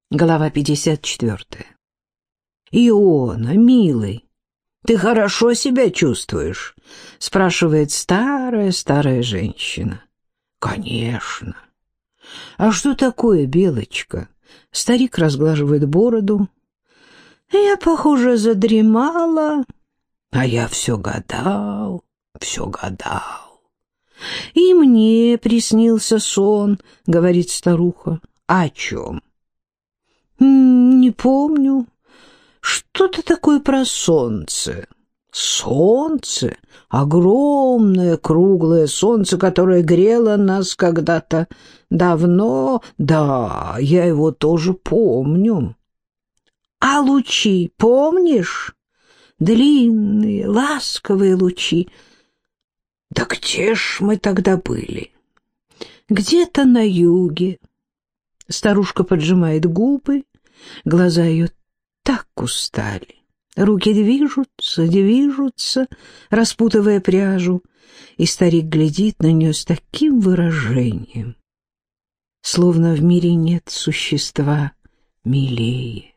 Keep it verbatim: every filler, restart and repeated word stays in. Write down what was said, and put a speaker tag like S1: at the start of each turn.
S1: Глава пятьдесят четвертая. «Иона, милый, ты хорошо себя чувствуешь?» — спрашивает старая-старая женщина. «Конечно». «А что такое, Белочка?» Старик разглаживает бороду. «Я, похоже, задремала, а я все гадал, все гадал. И мне приснился сон», — говорит старуха. «О чем?» «Не помню. Что-то такое про солнце». «Солнце? Огромное круглое солнце, которое грело нас когда-то давно? Да, я его тоже помню». «А лучи помнишь? Длинные, ласковые лучи. Да где ж мы тогда были?» «Где-то на юге». Старушка поджимает губы, глаза ее так устали. Руки движутся, движутся, распутывая пряжу, и старик глядит на нее с таким выражением, словно в мире нет существа милее.